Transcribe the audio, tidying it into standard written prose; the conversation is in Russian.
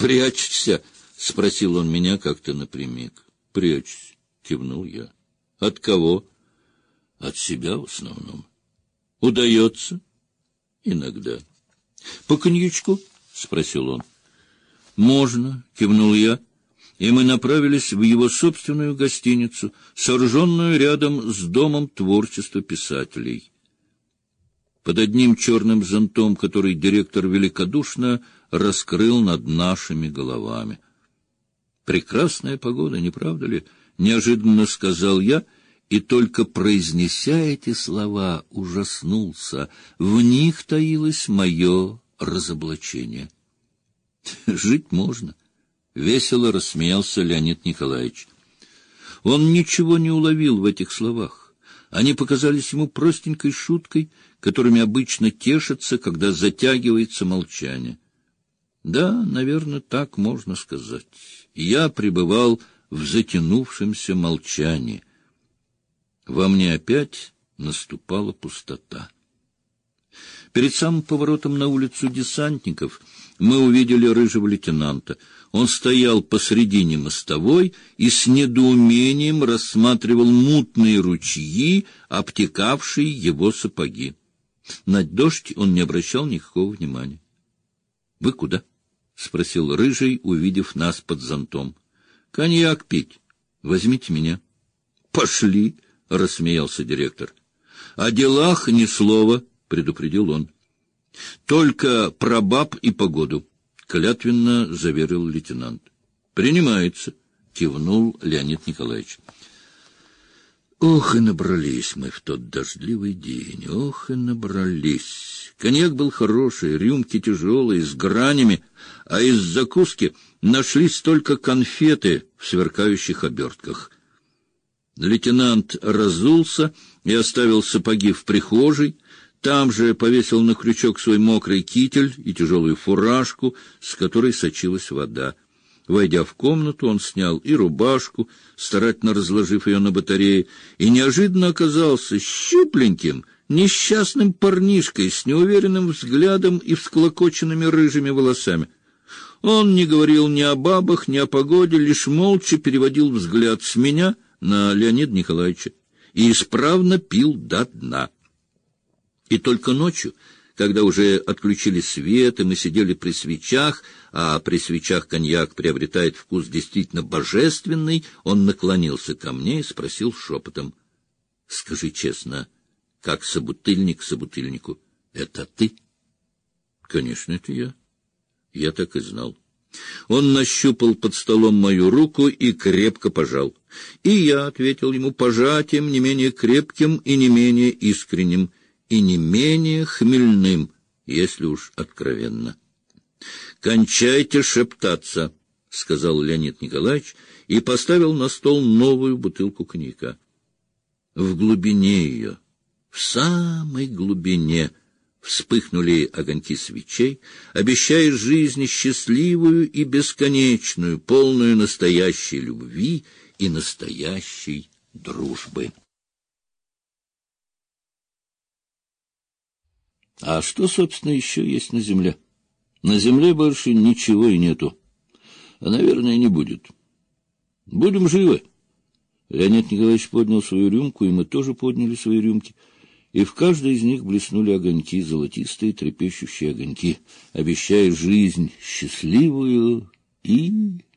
Прячешься? — спросил он меня как-то напрямик. — Прячусь, — кивнул я. — От кого? — От себя в основном. — Удается? — Иногда. — По коньячку? — спросил он. — Можно, — кивнул я, и мы направились в его собственную гостиницу, сооруженную рядом с Домом творчества писателей. Под одним черным зонтом, который директор великодушно раскрыл над нашими головами. «Прекрасная погода, не правда ли?» — неожиданно сказал я, и только произнеся эти слова, ужаснулся. В них таилось мое разоблачение. «Жить можно», — весело рассмеялся Леонид Николаевич. Он ничего не уловил в этих словах. Они показались ему простенькой шуткой, которыми обычно тешатся, когда затягивается молчание. Да, наверное, так можно сказать. Я пребывал в затянувшемся молчании. Во мне опять наступала пустота. Перед самым поворотом на улицу Десантников мы увидели рыжего лейтенанта. Он стоял посредине мостовой и с недоумением рассматривал мутные ручьи, обтекавшие его сапоги. На дождь он не обращал никакого внимания. — Вы куда? — спросил рыжий, увидев нас под зонтом. — Коньяк пить. Возьмите меня. — Пошли, — рассмеялся директор. — О делах ни слова, — предупредил он. — Только про баб и погоду, — клятвенно заверил лейтенант. — Принимается, — кивнул Леонид Николаевич. Ох, и набрались мы в тот дождливый день, ох, и набрались. Коньяк был хороший, рюмки тяжелые, с гранями, а из закуски нашлись только конфеты в сверкающих обертках. Лейтенант разулся и оставил сапоги в прихожей, там же повесил на крючок свой мокрый китель и тяжелую фуражку, с которой сочилась вода. Войдя в комнату, он снял и рубашку, старательно разложив ее на батарее, и неожиданно оказался щупленьким, несчастным парнишкой с неуверенным взглядом и всклокоченными рыжими волосами. Он не говорил ни о бабах, ни о погоде, лишь молча переводил взгляд с меня на Леонида Николаевича и исправно пил до дна. И только ночью, когда уже отключили свет, и мы сидели при свечах, а при свечах коньяк приобретает вкус действительно божественный, он наклонился ко мне и спросил шепотом: — Скажи честно, как собутыльник собутыльнику, это ты? — Конечно, это я. Я так и знал. Он нащупал под столом мою руку и крепко пожал. И я ответил ему пожатием не менее крепким и не менее искренним, и не менее хмельным, если уж откровенно. — Кончайте шептаться, — сказал Леонид Николаевич и поставил на стол новую бутылку коньяка. В глубине ее, в самой глубине, вспыхнули огоньки свечей, обещая жизни счастливую и бесконечную, полную настоящей любви и настоящей дружбы. А что, собственно, еще есть на земле? На земле больше ничего и нету. А, наверное, не будет. Будем живы. Леонид Николаевич поднял свою рюмку, и мы тоже подняли свои рюмки. И в каждой из них блеснули огоньки, золотистые трепещущие огоньки, обещая жизнь счастливую и